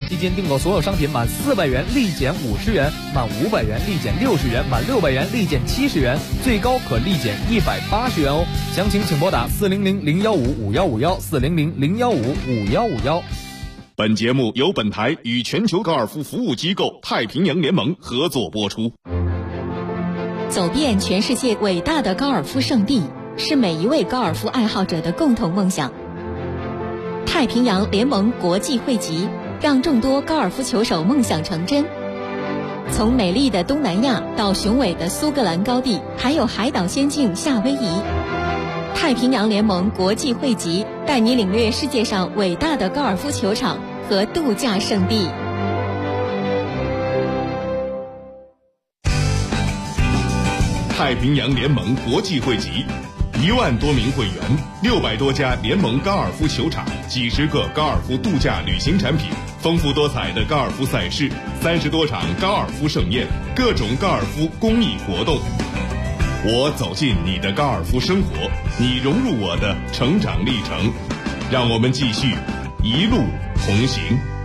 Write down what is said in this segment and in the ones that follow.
期间订购所有商品满400元立减50元，满500元立减60元，满600元立减70元，最高可立减180元哦。详情请拨打400-015-5151，400-015-5151。 本节目由本台与全球高尔夫服务机构太平洋联盟合作播出。 走遍全世界伟大的高尔夫圣地，是每一位高尔夫爱好者的共同梦想。太平洋联盟国际汇集，让众多高尔夫球手梦想成真。从美丽的东南亚到雄伟的苏格兰高地，还有海岛仙境夏威夷，太平洋联盟国际汇集带你领略世界上伟大的高尔夫球场和度假胜地。 太平洋联盟国际汇集，1万多名会员，600多家联盟高尔夫球场，几十个高尔夫度假旅行产品，丰富多彩的高尔夫赛事，30多场高尔夫盛宴，各种高尔夫公益活动。我走进你的高尔夫生活，你融入我的成长历程，让我们继续一路同行。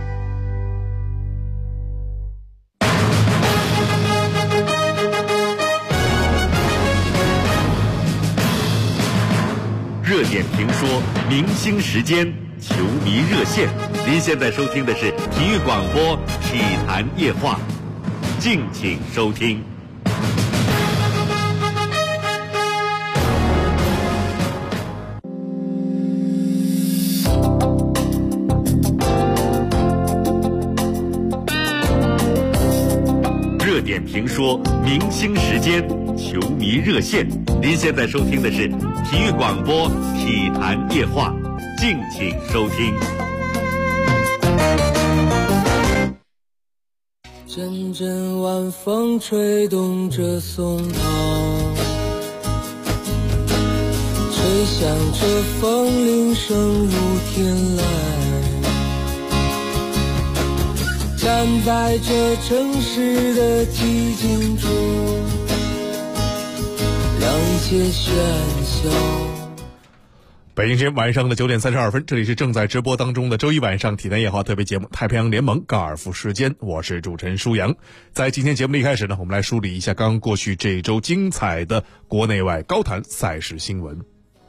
热点评说，明星时间，球迷热线。您现在收听的是体育广播体坛夜话，敬请收听。热点评说，明星时间，球迷热线。您现在收听的是体育广播体坛夜话，敬请收听。 阵阵晚风吹动着松涛，吹响着风铃声如天籁，站在这城市的寂静中，让一切喧嚣。 北京时间晚上的9点32分，这里是正在直播当中的周一晚上体坛夜话特别节目《太平洋联盟高尔夫时间》，我是主持人舒阳。在今天节目的一开始呢，我们来梳理一下刚刚过去这一周精彩的国内外高坛赛事新闻。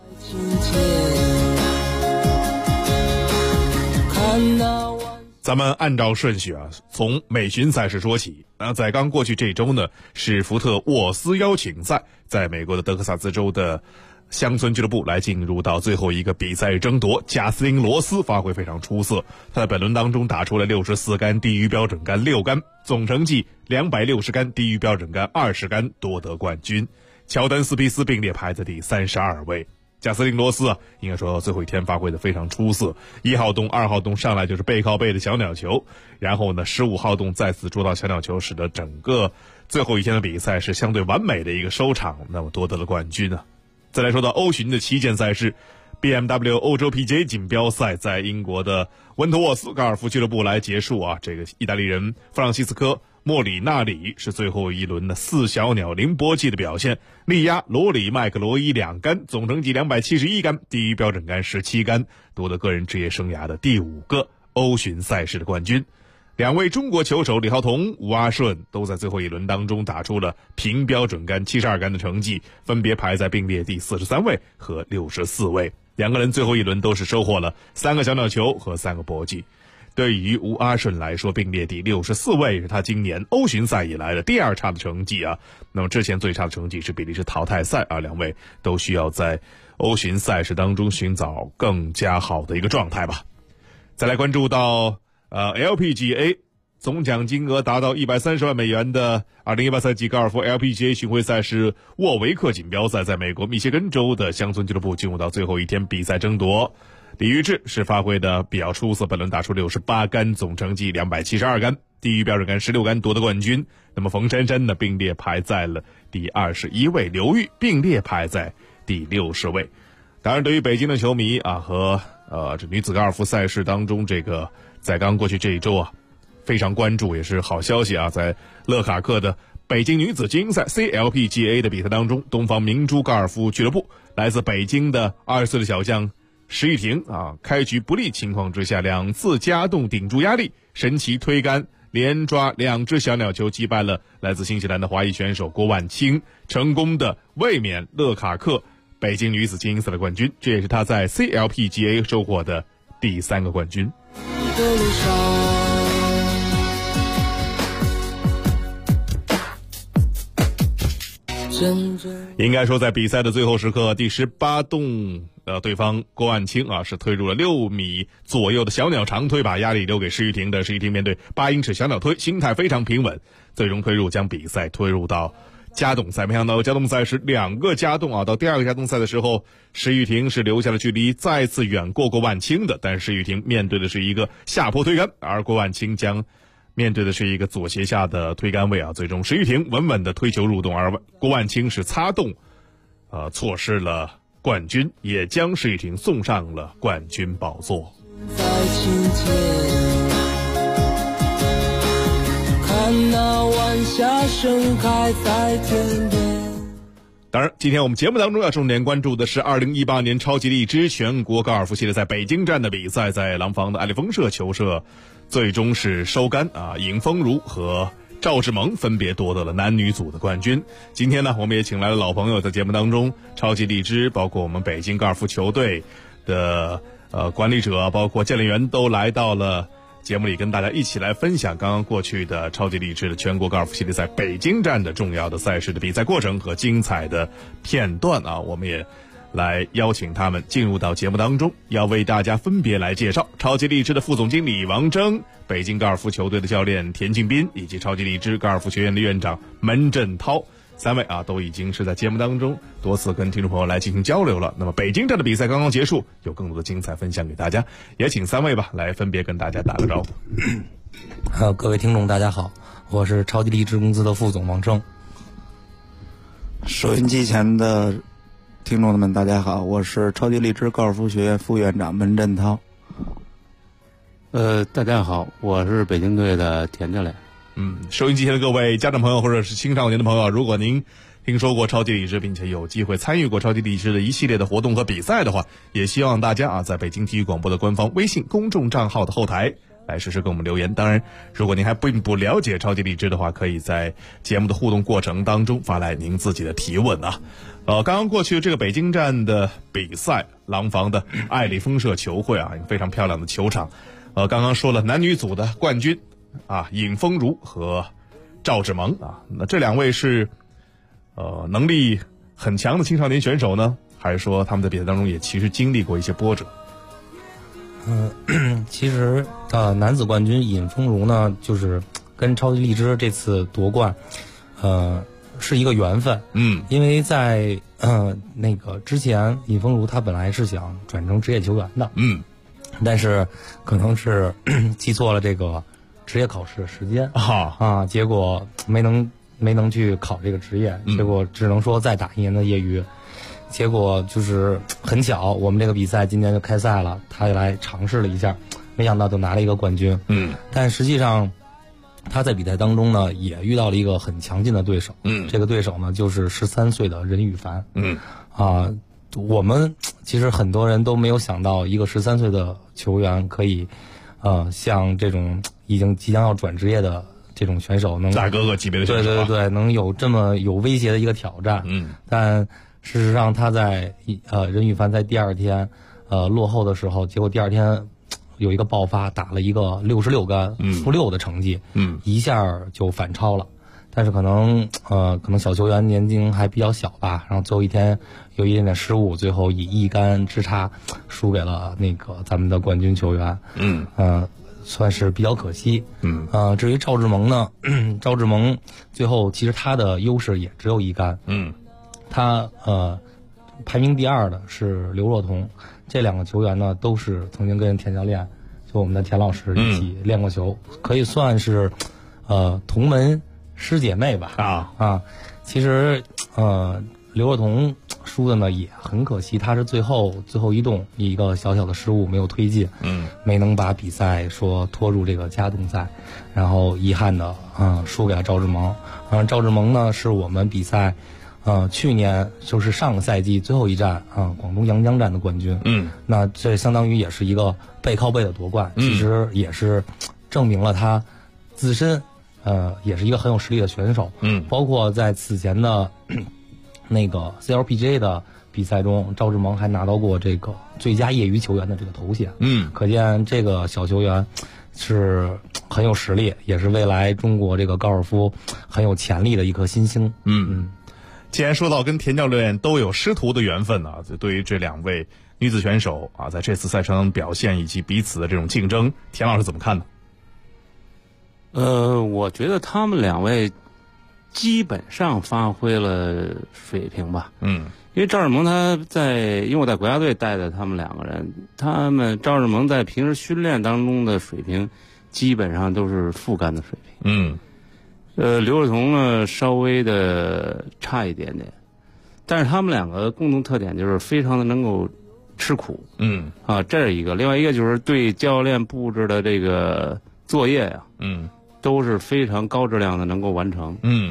咱们按照顺序啊，从美巡赛事说起。在刚过去这周呢，是福特沃斯邀请赛，在美国的德克萨斯州的乡村俱乐部来进入到最后一个比赛争夺。贾斯汀·罗斯发挥非常出色，他在本轮当中打出了64杆，低于标准杆6杆，总成绩260杆，低于标准杆20杆，夺得冠军。乔丹·斯皮斯并列排在第32位。贾斯汀·罗斯啊，应该说最后一天发挥的非常出色。1号洞、2号洞上来就是背靠背的小鸟球，然后呢15号洞再次捉到小鸟球，使得整个最后一天的比赛是相对完美的一个收场，那么夺得了冠军啊。再来说到欧巡的旗舰赛事 BMW 欧洲 PGA 锦标赛，在英国的温特沃斯高尔夫俱乐部来结束啊。这个意大利人弗朗西斯科·莫里纳里是最后一轮的4小鸟零搏击的表现，力压罗里·麦克罗伊2杆，总成绩271杆，低于标准杆17杆，夺得个人职业生涯的第5个欧巡赛事的冠军。2位中国球手李浩彤、吴阿顺都在最后一轮当中打出了平标准杆72杆的成绩，分别排在并列第43位和64位。2个人最后一轮都是收获了3个小鸟球和3个搏击。对于吴阿顺来说，并列第64位是他今年欧巡赛以来的第2差的成绩啊。那么之前最差的成绩是比利时淘汰赛啊，2位都需要在欧巡赛事当中寻找更加好的一个状态吧。再来关注到LPGA 总奖金额达到130万美元的2018赛季高尔夫 LPGA 巡回赛事沃维克锦标赛，在美国密歇根州的乡村俱乐部进入到最后一天比赛争夺。李玉志是发挥的比较出色，本轮打出68杆，总成绩272杆，低于标准杆16杆，夺得冠军。那么冯珊珊呢并列排在了第21位，刘玉并列排在第60位。当然对于北京的球迷啊和这女子高尔夫赛事当中，这个在刚过去这一周啊非常关注，也是好消息啊。在勒卡克的北京女子精英赛 CLPGA 的比赛当中，东方明珠高尔夫俱乐部来自北京的20岁的小将石玉婷啊，开局不利情况之下2次加洞顶住压力， 神奇推杆，连抓2只小鸟球，击败了来自新西兰的华裔选手郭万清，成功的卫冕乐卡克北京女子精英赛的冠军，这也是她在 CLPGA 收获的第3个冠军。应该说在比赛的最后时刻，第18洞对方郭万清是推入了6米左右的小鸟长推，把压力留给施玉婷的。施玉婷面对8英尺小鸟推，心态非常平稳，最终推入将比赛推入到加洞赛。没想到加洞赛是2个加洞到第2个加洞赛的时候，施玉婷是留下了距离再次远过郭万清的，但是施玉婷面对的是一个下坡推杆，而郭万清将面对的是一个左斜下的推杆位最终施玉婷稳稳的推球入洞，而郭万清是擦洞错失了冠军，也将施玉婷送上了冠军宝座。看那晚霞盛开在天边。当然，今天我们节目当中要重点关注的是2018年超级荔枝全国高尔夫系列赛北京站的比赛，在廊坊的爱丽风社球社最终是收杆尹峰如和赵志萌分别夺得了男女组的冠军。今天呢，我们也请来了老朋友，在节目当中超级荔枝包括我们北京高尔夫球队的管理者，包括教练员都来到了节目里，跟大家一起来分享刚刚过去的超级励志的全国高尔夫系列赛北京站的重要的赛事的比赛过程和精彩的片段我们也来邀请他们进入到节目当中，要为大家分别来介绍超级励志的副总经理王峥、北京高尔夫球队的教练田敬斌，以及超级励志高尔夫学院的院长门振涛。3位都已经是在节目当中多次跟听众朋友来进行交流了。那么北京站的比赛刚刚结束，有更多的精彩分享给大家，也请3位来分别跟大家打个招呼。 各位听众大家好，我是超级励志公司的副总王峥。 收音机前的听众们大家好，我是超级励志高尔夫学院副院长门振涛。 大家好，我是北京队的田教练。 收音机前的各位家长朋友或者是青少年的朋友，如果您听说过超级励志，并且有机会参与过超级励志的一系列的活动和比赛的话，也希望大家在北京体育广播的官方微信公众账号的后台来实时跟我们留言。当然，如果您还并不了解超级励志的话，可以在节目的互动过程当中发来您自己的提问刚刚过去这个北京站的比赛，廊坊的爱丽风社球会一个非常漂亮的球场。刚刚说了男女组的冠军尹峰如和赵志萌那这2位是能力很强的青少年选手呢，还是说他们在比赛当中也其实经历过一些波折？ 其实男子冠军尹峰如呢，就是跟超级励志这次夺冠是一个缘分。因为在那个之前尹峰如他本来是想转成职业球员的，但是可能是记错了这个职业考试的时间结果没能去考这个职业，结果只能说再打1年的业余。结果就是很巧，我们这个比赛今年就开赛了，他也来尝试了一下，没想到就拿了一个冠军。但实际上他在比赛当中呢，也遇到了一个很强劲的对手。这个对手呢就是13岁的任羽凡。我们其实很多人都没有想到，一个13岁的球员可以像这种已经即将要转职业的这种选手能大哥哥级别的选手对，能有这么有威胁的一个挑战。但事实上他在任羽凡在第2天落后的时候，结果第2天有一个爆发，打了一个66杆负6的成绩，一下就反超了。但是可能小球员年龄还比较小吧，然后最后一天有一点点失误，最后以1杆之差输给了那个咱们的冠军球员。算是比较可惜。至于赵志萌呢，赵志萌最后其实他的优势也只有1杆。他排名第2的是刘若彤，这2个球员呢都是曾经跟田教练，就我们的田老师一起练过球，可以算是同门师姐妹吧。其实刘若彤输的呢也很可惜，他是最后一洞一个小小的失误没有推进，没能把比赛说拖入这个加洞赛，然后遗憾的输给了赵志萌。赵志萌呢是我们比赛去年就是上个赛季最后一站广东阳江站的冠军。那这相当于也是一个背靠背的夺冠，其实也是证明了他自身也是一个很有实力的选手。包括在此前的那个 CLPGA 的比赛中，赵志萌还拿到过这个最佳业余球员的这个头衔。可见这个小球员是很有实力，也是未来中国这个高尔夫很有潜力的一颗新星。 既然说到跟田教练都有师徒的缘分啊，对于这2位女子选手啊，在这次赛程表现以及彼此的这种竞争，田老师怎么看呢？ 我觉得他们2位基本上发挥了水平吧。因为赵志萌因为我在国家队带的他们2个人，赵志萌在平时训练当中的水平基本上都是副杆的水平。刘若彤呢稍微的差一点点，但是他们2个共同特点就是非常的能够吃苦。这是一个，另外一个就是对教练布置的这个作业呀，都是非常高质量的能够完成。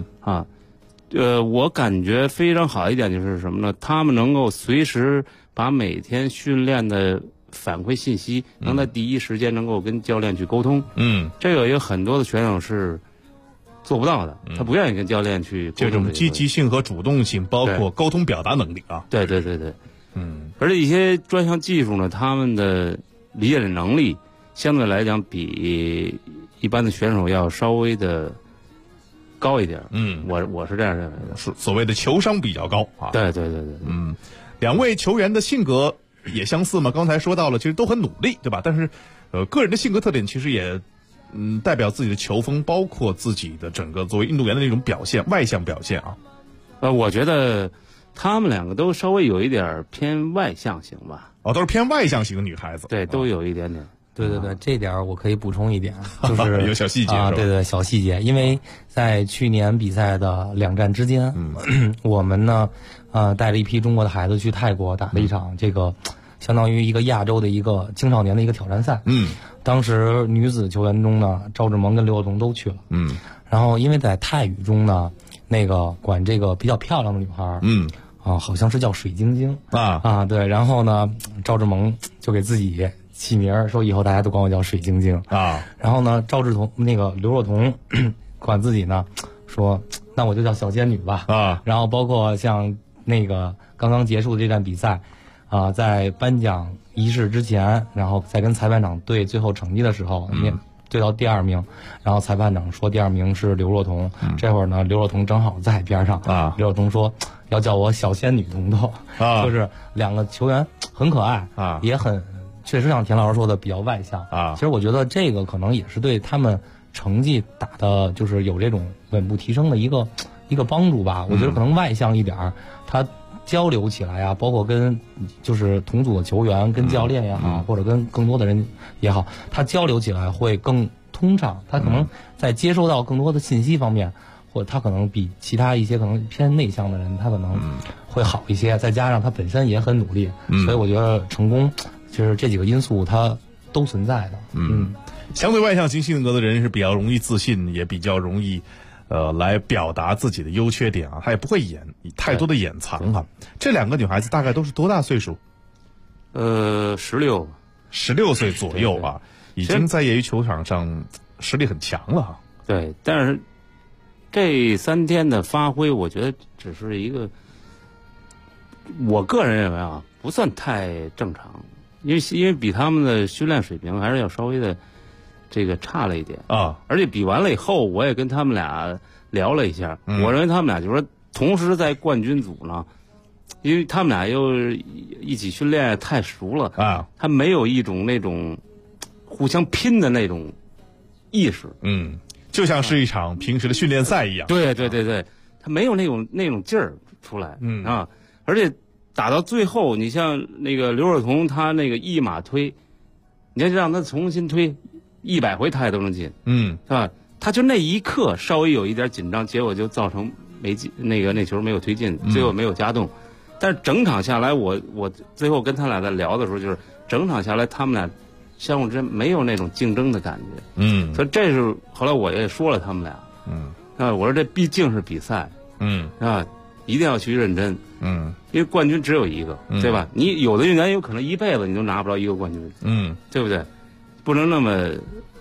我感觉非常好一点就是什么呢？他们能够随时把每天训练的反馈信息能在第一时间能够跟教练去沟通。这个有很多的选手是做不到的，他不愿意跟教练去沟通。这种积极性和主动性，包括沟通表达能力啊。 对。而且一些专项技术呢，他们的理解的能力相对来讲比一般的选手要稍微的高一点。我是这样认为的， 所谓的球商比较高啊。 对。 2位球员的性格也相似吗？刚才说到了，其实都很努力，对吧？但是个人的性格特点其实也代表自己的球风，包括自己的整个作为运动员的那种表现，外向表现啊。 我觉得他们2个都稍微有一点偏外向型吧。 都是偏外向型的女孩子。 对，都有一点点。 对，这点我可以补充一点，就是有小细节啊，对，小细节。因为在去年比赛的2站之间，我们呢，带着一批中国的孩子去泰国打了一场这个相当于一个亚洲的一个青少年的一个挑战赛。当时女子球员中呢，赵志萌跟刘若彤都去了。然后因为在泰语中呢，那个管这个比较漂亮的女孩，好像是叫水晶晶对。然后呢，赵志萌就给自己起名说以后大家都管我叫水晶晶啊。然后呢，刘若彤管自己呢说那我就叫小仙女吧啊。然后包括像那个刚刚结束的这站比赛在颁奖仪式之前，然后在跟裁判长对最后成绩的时候，对到第2名，然后裁判长说第2名是刘若彤。这会儿呢，刘若彤正好在边上刘若彤说要叫我小仙女彤彤就是2个球员很可爱也很确实像田老师说的比较外向其实我觉得这个可能也是对他们成绩打的就是有这种稳步提升的一个帮助吧。我觉得可能外向一点，他交流起来包括跟就是同组的球员跟教练也好，或者跟更多的人也好，他交流起来会更通畅，他可能在接收到更多的信息方面，或者他可能比其他一些可能偏内向的人他可能会好一些，再加上他本身也很努力，所以我觉得成功其实这几个因素它都存在的。 相对外向型性格的人是比较容易自信，也比较容易来表达自己的优缺点他也不会太多的掩藏这2个女孩子大概都是多大岁数 ？16 岁左右已经在业余球场上实力很强了对，但是这3天的发挥我觉得只是一个，我个人认为不算太正常，因为比他们的训练水平还是要稍微的这个差了一点而且比完了以后，我也跟他们俩聊了一下，我认为他们俩就是说同时在冠军组呢，因为他们俩又一起训练太熟了他没有一种那种互相拼的那种意识就像是一场平时的训练赛一样。 对，他没有那种劲儿出来而且打到最后，你像那个刘若彤，他那个一码推，你要让他重新推100回他也都能进是吧？他就那一刻稍微有一点紧张，结果就造成没进那球没有推进，最后没有加动。但是整场下来，我最后跟他俩在聊的时候，就是整场下来他们俩相互之间没有那种竞争的感觉所以这是后来我也说了他们俩我说这毕竟是比赛一定要去认真因为冠军只有一个对吧？你有的运动员有可能一辈子你都拿不着一个冠军对不对？不能那么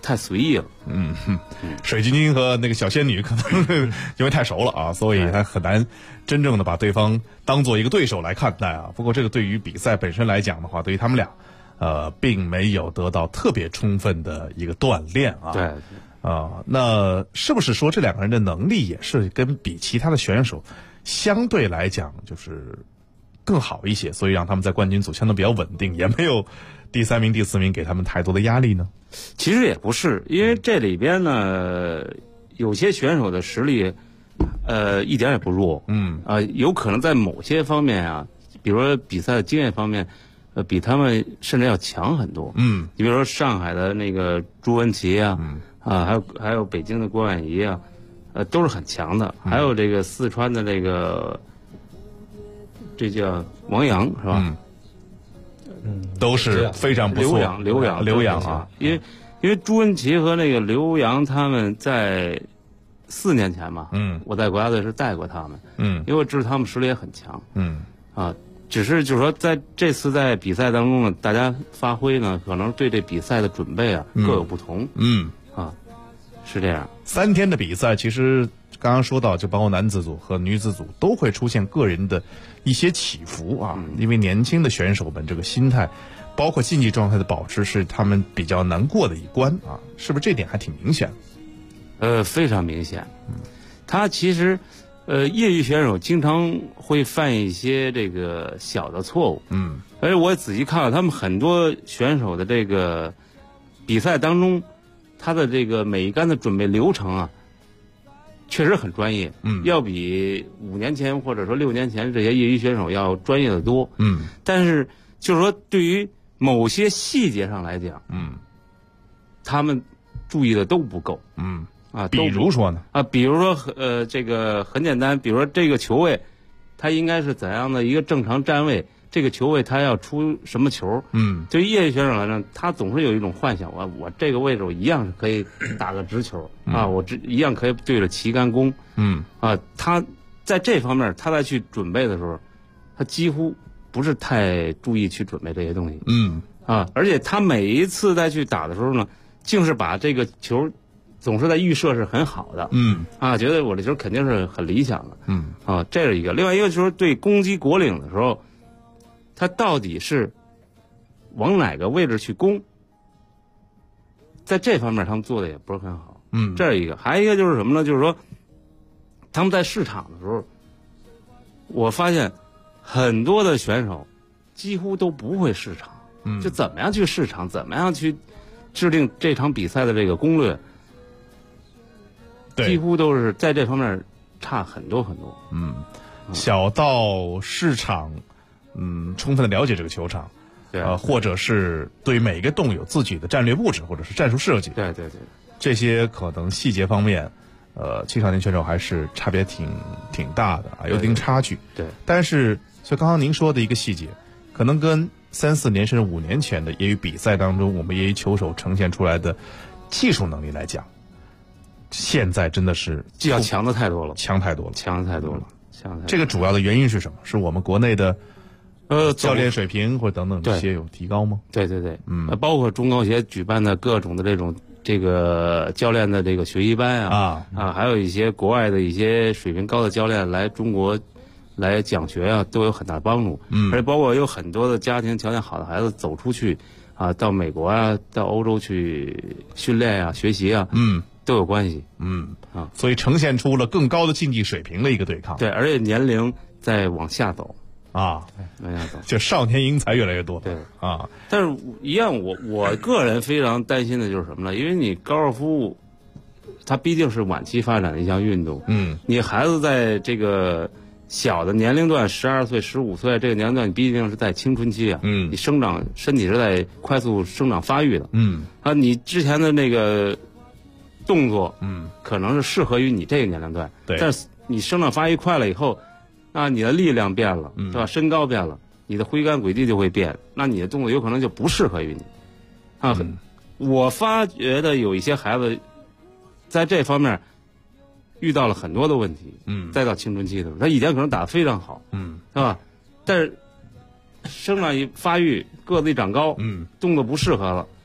太随意了。 水晶晶和那个小仙女可能因为太熟了啊，所以还很难真正的把对方当做一个对手来看待啊。不过这个对于比赛本身来讲的话，对于他们俩，并没有得到特别充分的一个锻炼啊。 对。 那是不是说这两个人的能力也是跟比其他的选手相对来讲就是更好一些，所以让他们在冠军组相对比较稳定，也没有第3名、第4名给他们太多的压力呢？ 其实也不是，因为这里边呢，有些选手的实力，一点也不弱。有可能在某些方面啊，比如说比赛的经验方面，比他们甚至要强很多。你比如说上海的那个朱文琪啊。还有北京的郭婉仪啊，都是很强的。还有这个四川的这个，这叫王洋是吧？ 都是非常不错。 刘洋啊，因为朱文琪和那个刘洋他们在4年前嘛，我在国家队是带过他们，因为我知道他们实力也很强，只是就是说在这次在比赛当中呢，大家发挥呢，可能对这比赛的准备啊各有不同，是这样。 3天的比赛，其实刚刚说到，就包括男子组和女子组都会出现个人的一些起伏啊，因为年轻的选手们这个心态，包括竞技状态的保持，是他们比较难过的一关啊，是不是这点还挺明显？ 非常明显。他其实，业余选手经常会犯一些这个小的错误，而且我仔细看了他们很多选手的这个比赛当中。他的这个每一杆的准备流程啊，确实很专业，要比5年前或者说6年前这些业余选手要专业的多，但是就是说对于某些细节上来讲，他们注意的都不够， 比如说呢？ 比如说这个很简单，比如说这个球位，它应该是怎样的一个正常站位。这个球位他要出什么球？对于业余选手来讲，他总是有一种幻想，我这个位置我一样是可以打个直球我一样可以对着旗杆攻。他在这方面他在去准备的时候，他几乎不是太注意去准备这些东西。而且他每一次再去打的时候呢，竟是把这个球总是在预设是很好的。觉得我这球肯定是很理想的。这是一个。另外一个就是对攻击果岭的时候。他到底是往哪个位置去攻？在这方面他们做的也不是很好。这是一个。还有一个就是什么呢？就是说他们在试场的时候，我发现很多的选手几乎都不会试场，就怎么样去试场，怎么样去制定这场比赛的这个攻略，几乎都是在这方面差很多很多。 小到市场。充分的了解这个球场，或者是对每个洞有自己的战略布置或者是战术设计， 对， 这些可能细节方面，青少年选手还是差别挺大的啊，有一定差距。 对， 但是就刚刚您说的一个细节，可能跟3、4年甚至5年前的业余比赛当中，我们业余球手呈现出来的技术能力来讲，现在真的是要强的太多了， 强太多了。这个主要的原因是什么？是我们国内的。教练水平或者等等这些有提高吗？ 对，包括中高协举办的各种的这个教练的这个学习班还有一些国外的一些水平高的教练来中国来讲学都有很大帮助。而且包括有很多的家庭条件好的孩子走出去到美国到欧洲去训练学习都有关系。 所以呈现出了更高的竞技水平的一个对抗。 对，而且年龄在往下走。 就少年英才越来越多。 对但是一样，我个人非常担心的就是什么呢？因为你高尔夫，它毕竟是晚期发展的一项运动。你孩子在这个小的年龄段，12岁、15岁这个年龄段，你毕竟是在青春期你身体是在快速生长发育的。你之前的那个动作，可能是适合于你这个年龄段。 对， 但是你生长发育快了以后。你的力量变了，对吧？身高变了，你的挥杆轨迹就会变，那你的动作有可能就不适合于你。我发觉的有一些孩子在这方面遇到了很多的问题。再到青春期的时候，他以前可能打得非常好，是吧？但是生长一发育，个子一长高，动作不适合了，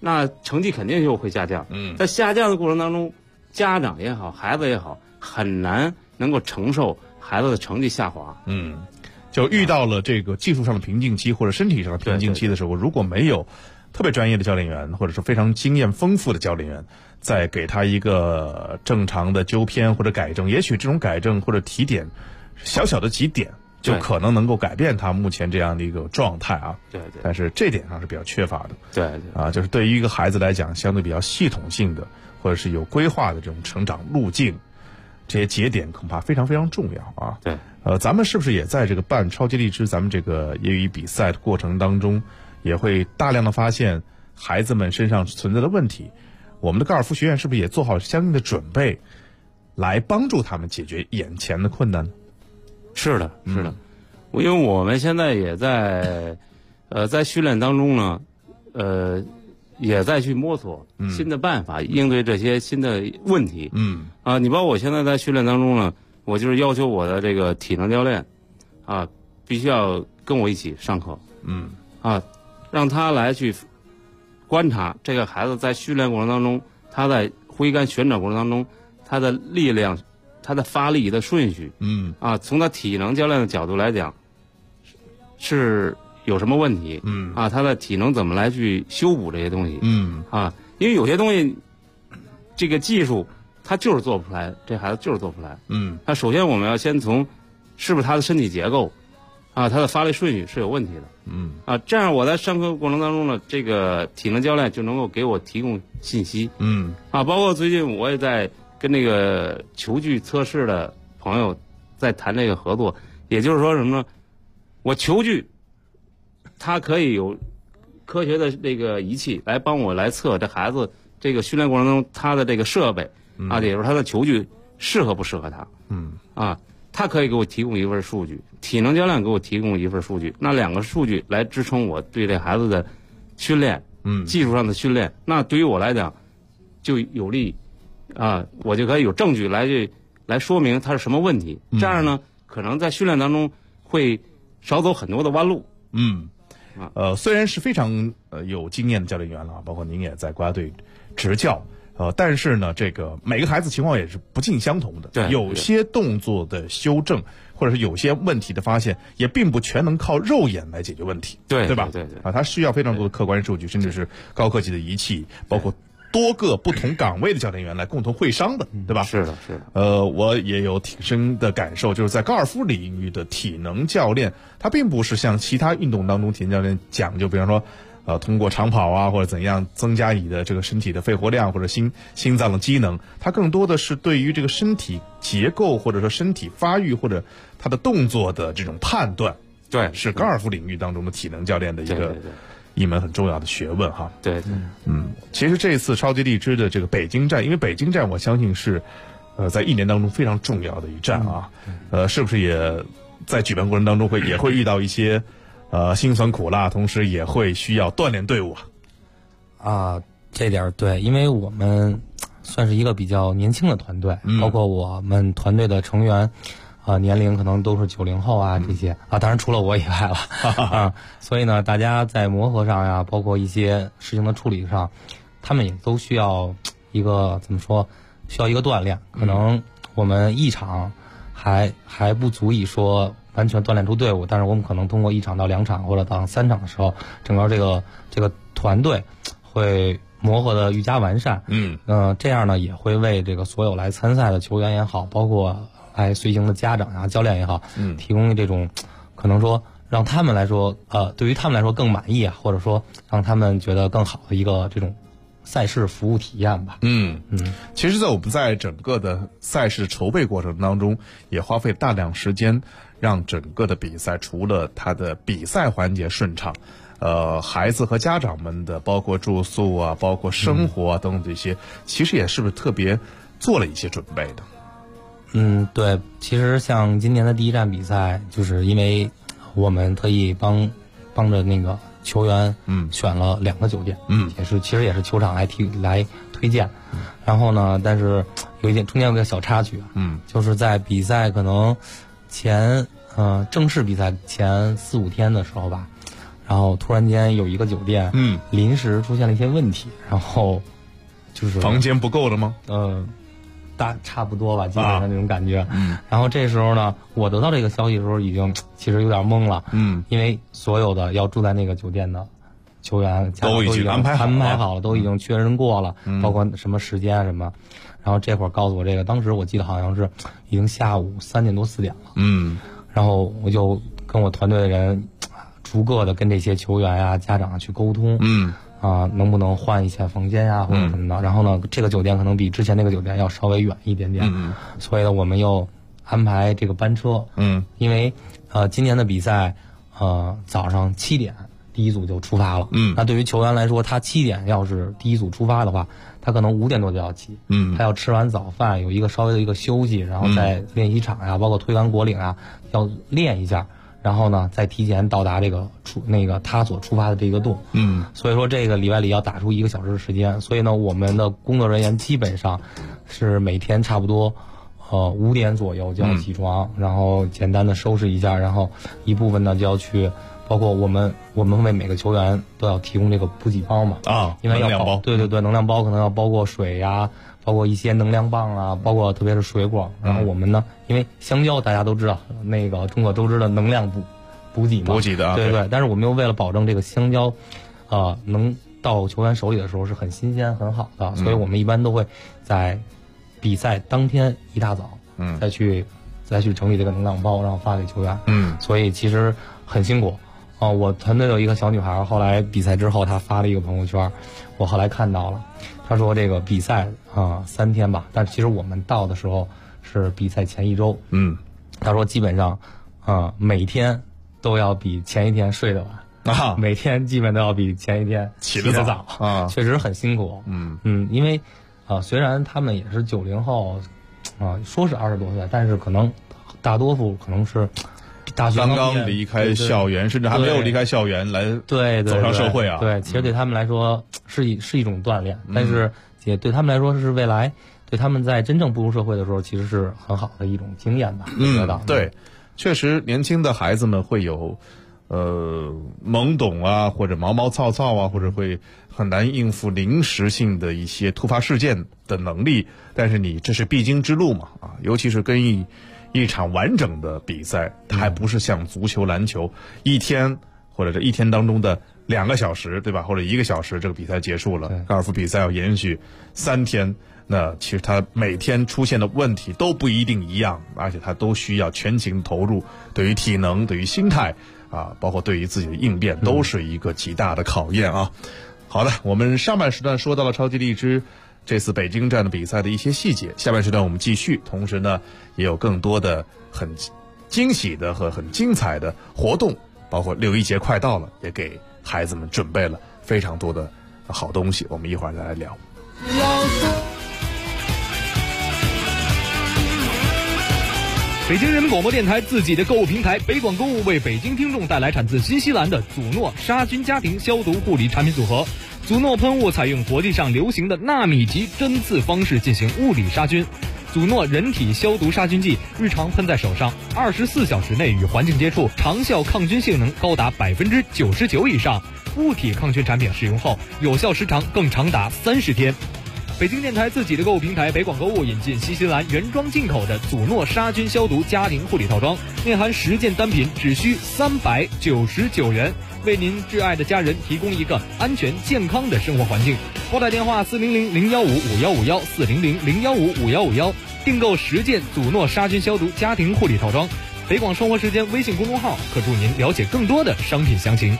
那成绩肯定就会下降。在下降的过程当中，家长也好，孩子也好，很难能够承受孩子的成绩下滑。 就遇到了这个技术上的瓶颈期或者身体上的瓶颈期的时候，如果没有特别专业的教练员，或者是非常经验丰富的教练员，再给他一个正常的纠偏或者改正，也许这种改正或者提点小小的几点，就可能能够改变他目前这样的一个状态啊。 对。 但是这点上是比较缺乏的。 对。 就是对于一个孩子来讲，相对比较系统性的或者是有规划的这种成长路径，这些节点恐怕非常非常重要啊。 对。 咱们是不是也在这个办超级荔枝咱们这个业余比赛的过程当中，也会大量的发现孩子们身上存在的问题？我们的高尔夫学院是不是也做好相应的准备，来帮助他们解决眼前的困难？ 是的。因为我们现在也在在训练当中呢，也在去摸索新的办法，应对这些新的问题。你包括我现在在训练当中呢，我就是要求我的这个体能教练必须要跟我一起上课。让他来去观察这个孩子在训练过程当中，他在挥杆旋转过程当中，他的力量，他的发力的顺序。从他体能教练的角度来讲，是有什么问题？他的体能怎么来去修补这些东西？因为有些东西，这个技术他就是做不出来，这孩子就是做不出来。他首先我们要先从是不是他的身体结构他的发力顺序是有问题的。这样我在上课过程当中呢，这个体能教练就能够给我提供信息。包括最近我也在跟那个球具测试的朋友在谈这个合作，也就是说什么呢？我球具它可以有科学的这个仪器来帮我来测这孩子这个训练过程中他的这个设备也就是他的球具适合不适合他。他可以给我提供一份数据，体能教练给我提供一份数据，那两个数据来支撑我对这孩子的训练，技术上的训练，那对于我来讲就有利我就可以有证据来说明他是什么问题。这样呢，可能在训练当中会少走很多的弯路。 虽然是非常有经验的教练员了，包括您也在国家队执教。但是呢，这个每个孩子情况也是不尽相同的。 对， 有些动作的修正，或者是有些问题的发现，也并不全能靠肉眼来解决问题。 对吧？ 对。 它需要非常多的客观数据，甚至是高科技的仪器，包括多个不同岗位的教练员来共同会商的，对吧？ 是的。 我也有挺深的感受，就是在高尔夫领域的体能教练，他并不是像其他运动当中体能教练讲究，比方说通过长跑或者怎样增加你的这个身体的肺活量或者心脏的机能，它更多的是对于这个身体结构或者说身体发育或者它的动作的这种判断。 对， 是高尔夫领域当中的体能教练的一门很重要的学问哈。 对。 其实这一次超级荔枝的这个北京站，因为北京站我相信是在一年当中非常重要的一站啊。是不是也在举办过程当中也会遇到一些辛酸苦辣，同时也会需要锻炼队伍这点对，因为我们算是一个比较年轻的团队，包括我们团队的成员年龄可能都是90后这些当然除了我以外了所以呢，大家在磨合上包括一些事情的处理上，他们也都需要一个怎么说，需要一个锻炼。可能我们一场还不足以说完全锻炼出队伍，但是我们可能通过1场到2场或者到3场的时候，整个这个团队会磨合的愈加完善。这样呢也会为这个所有来参赛的球员也好，包括来随行的家长教练也好，提供这种可能说让他们来说对于他们来说更满意或者说让他们觉得更好的一个这种赛事服务体验吧。 其实我们在整个的赛事筹备过程当中也花费大量时间，让整个的比赛除了它的比赛环节顺畅，孩子和家长们的包括住宿包括生活等等这些，其实也是不是特别做了一些准备的？ 对，其实像今年的第一站比赛，就是因为我们特意帮着那个球员选了2个酒店，其实也是球场来推荐。然后呢，但是中间有个小插曲就是在比赛可能正式比赛前4-5天的时候吧， 然后突然间有一个酒店临时出现了一些问题，然后就是房间不够了吗？ 差不多吧，基本上那种感觉。然后这时候呢，我得到这个消息的时候已经其实有点懵了。因为所有的要住在那个酒店的球员都已经安排好了，都已经确认过了，包括什么时间什么。然后这会儿告诉我这个，当时我记得好像是已经下午3点多4点了。然后我就跟我团队的人逐个的跟这些球员呀、家长去沟通。能不能换一下房间呀，或者什么的？然后呢，这个酒店可能比之前那个酒店要稍微远一点点。所以呢，我们又安排这个班车。因为今年的比赛早上7点第一组就出发了。那对于球员来说，他7点要是第一组出发的话，他可能5点多就要起。他要吃完早饭，有一个稍微的一个休息，然后在练习场呀，包括推杆果岭啊，要练一下。然后呢，再提前到达这个他所出发的这个洞。所以说这个里外里要打出1个小时的时间。所以呢，我们的工作人员基本上是每天差不多5点左右就要起床，然后简单的收拾一下，然后一部分呢就要去，包括我们为每个球员都要提供这个补给包嘛。因为要能量包。 对，能量包可能要包括水呀，包括一些能量棒啊，包括特别是水果。然后我们呢，因为香蕉大家都知道，那个众所周知的能量补给嘛， 补给的。 对。但是我们又为了保证这个香蕉，能到球员手里的时候是很新鲜很好的，所以我们一般都会在比赛当天一大早，再去整理这个能量包，然后发给球员。所以其实很辛苦。我团队有一个小女孩，后来比赛之后她发了一个朋友圈，我后来看到了。她说这个比赛3天吧，但其实我们到的时候是比赛前1周。她说基本上每天都要比前一天睡得晚。每天基本都要比前一天起得早。 确实很辛苦。因为虽然他们也是90后，说是20多岁，但是可能大多数可能是大学刚刚离开校园，甚至还没有离开校园来走上社会啊。 对，其实对他们来说是一种锻炼，但是也对他们来说是未来对他们在真正步入社会的时候，其实是很好的一种经验吧。我觉得对，确实年轻的孩子们会有懵懂啊，或者毛毛糙糙啊，或者会很难应付临时性的一些突发事件的能力。但是这是必经之路嘛，尤其是跟一场完整的比赛，它还不是像足球、篮球一天或者这一天当中的2个小时，对吧？或者1个小时，这个比赛结束了。高尔夫比赛要延续3天，那其实它每天出现的问题都不一定一样，而且它都需要全情投入，对于体能、对于心态包括对于自己的应变，都是一个极大的考验啊。好的，我们上半时段说到了超级荔枝这次北京站的比赛的一些细节，下半时段我们继续，同时呢也有更多的很惊喜的和很精彩的活动，包括6·1节快到了，也给孩子们准备了非常多的好东西，我们一会儿再来聊。 北京人民广播电台自己的购物平台北广购物为北京听众带来产自新西兰的祖诺杀菌家庭消毒护理产品组合。祖诺喷雾采用国际上流行的纳米级针刺方式进行物理杀菌。祖诺人体消毒杀菌剂日常喷在手上，24小时内与环境接触，长效抗菌性能高达99%以上。物体抗菌产品使用后，有效时长更长达30天。北京电台自己的购物平台北广购物引进新西兰原装进口的祖诺杀菌消毒家庭护理套装，内含10件单品，只需399元，为您挚爱的家人提供一个安全健康的生活环境。拨打电话400-015-5151 400-015-5151，订购10件祖诺杀菌消毒家庭护理套装。北广生活时间微信公众号可助您了解更多的商品详情。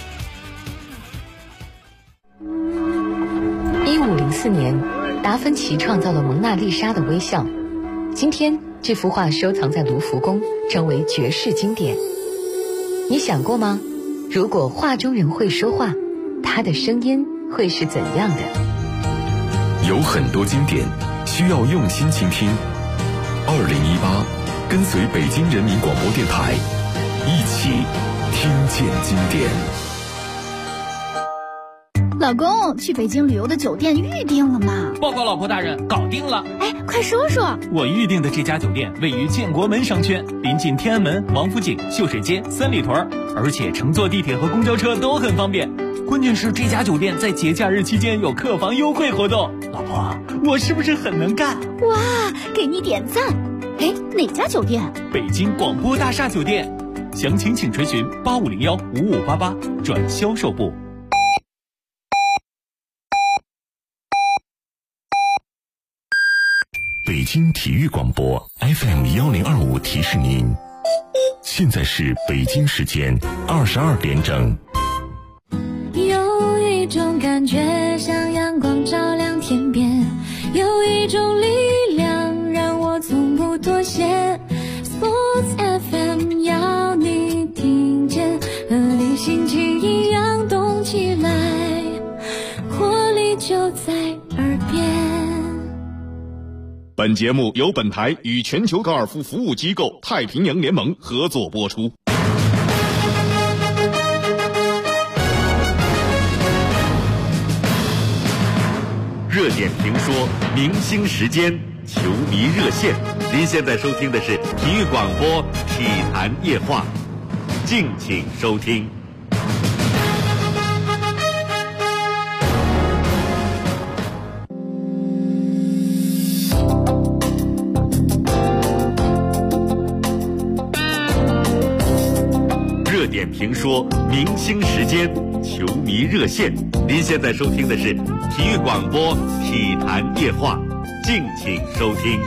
1504年，达芬奇创造了蒙娜丽莎的微笑。今天，这幅画收藏在卢浮宫，成为绝世经典。你想过吗？如果画中人会说话，他的声音会是怎样的？ 有很多经典需要用心倾听。2018，跟随北京人民广播电台，一起听见经典。 老公，去北京旅游的酒店预定了吗？ 报告老婆大人，搞定了。 哎，快说说。 我预定的这家酒店位于建国门商圈，临近天安门、王府井、秀水街、三里屯，而且乘坐地铁和公交车都很方便。关键是这家酒店在节假日期间有客房优惠活动。老婆，我是不是很能干？ 哇，给你点赞。哎，哪家酒店？ 北京广播大厦酒店。详情请垂询8501-5588转销售部。 北京体育广播 FM1025提示您，现在是北京时间22点整。 有一种感觉像阳光照亮天边，有一种力量让我从不妥协。Sports FM 要你听见，和你心情一样动起来，活力就在耳边。 本节目由本台与全球高尔夫服务机构太平洋联盟合作播出。 热点评说，明星时间，球迷热线。您现在收听的是体育广播体坛夜话，敬请收听。热点评说，明星时间，球迷热线。您现在收听的是体育广播体坛夜话，敬请收听。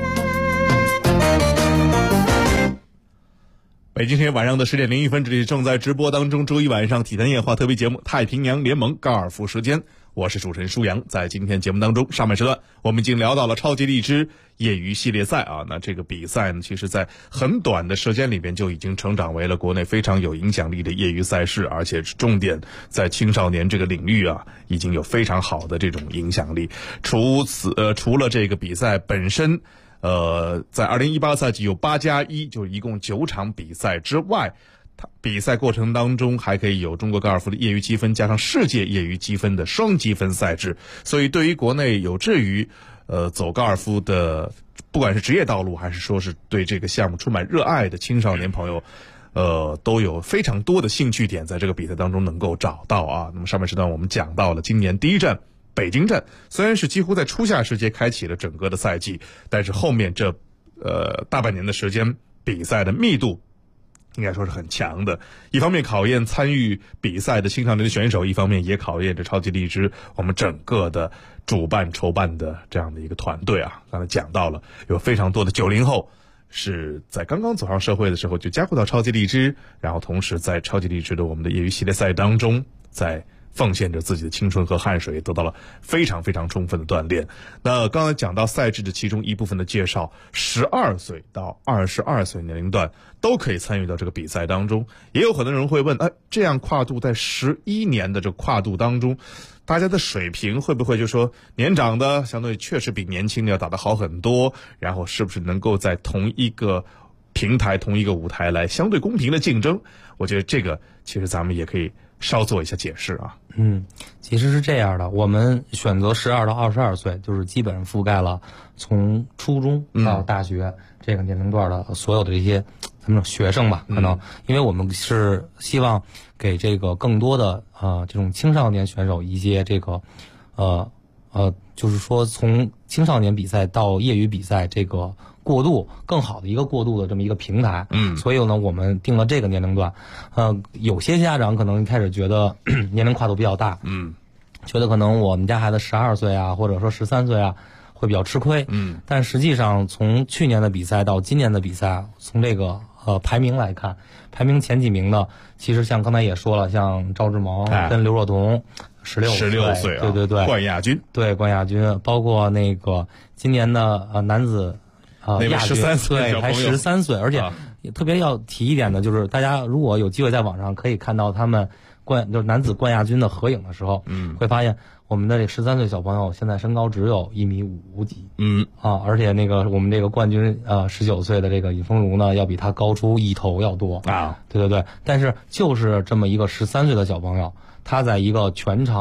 北京时间晚上的10点01分，这里正在直播当中，周一晚上体坛夜话特别节目《太平洋联盟高尔夫时间》，我是主持人舒阳。在今天节目当中，上半时段我们已经聊到了超级荔枝业余系列赛啊，那这个比赛呢，其实在很短的时间里边就已经成长为了国内非常有影响力的业余赛事，而且重点在青少年这个领域啊，已经有非常好的这种影响力。除了这个比赛本身。在2018赛季有8+1，就一共9场比赛之外，比赛过程当中还可以有中国高尔夫的业余积分加上世界业余积分的双积分赛制，所以对于国内有志于走高尔夫的，不管是职业道路还是说是对这个项目充满热爱的青少年朋友，都有非常多的兴趣点在这个比赛当中能够找到啊。那么上半时段我们讲到了今年第一站北京站，虽然是几乎在初夏时节开启了整个的赛季，但是后面这大半年的时间，比赛的密度应该说是很强的。一方面考验参与比赛的青少年的选手，一方面也考验着超级荔枝我们整个的主办筹办的这样的一个团队啊。刚才讲到了有非常多的90后是在刚刚走上社会的时候就加入到超级荔枝，然后同时在超级荔枝的我们的业余系列赛当中，在奉献着自己的青春和汗水，得到了非常非常充分的锻炼。那刚才讲到赛制的其中一部分的介绍，12岁到22岁年龄段都可以参与到这个比赛当中。也有很多人会问，这样跨度在11年的这个跨度当中，大家的水平会不会就说年长的相对确实比年轻的要打得好很多，然后是不是能够在同一个平台同一个舞台来相对公平的竞争？我觉得这个其实咱们也可以稍做一下解释啊。 其实是这样的，我们选择12到22岁，就是基本上覆盖了从初中到大学这个年龄段的所有的这些咱们学生吧，可能因为我们是希望给这个更多的这种青少年选手一些这个就是说从青少年比赛到业余比赛这个过渡更好的一个过渡的这么一个平台。所以呢我们定了这个年龄段。有些家长可能一开始觉得年龄跨度比较大，觉得可能我们家孩子12岁啊，或者说13岁啊会比较吃亏。但实际上从去年的比赛到今年的比赛，从这个排名来看，排名前几名的其实像刚才也说了，像赵志萌跟刘若彤16岁啊， 对冠亚军， 对冠亚军，包括那个今年的男子亚军 13岁， 对，才13岁，而且特别要提一点的就是，大家如果有机会在网上可以看到他们就是男子冠亚军的合影的时候，会发现我们的这13岁小朋友现在身高只有1.5米几，而且那个我们这个冠军19岁的这个尹峰儒呢，要比他高出1头要多啊，对，但是就是这么一个13岁的小朋友，他在一个全长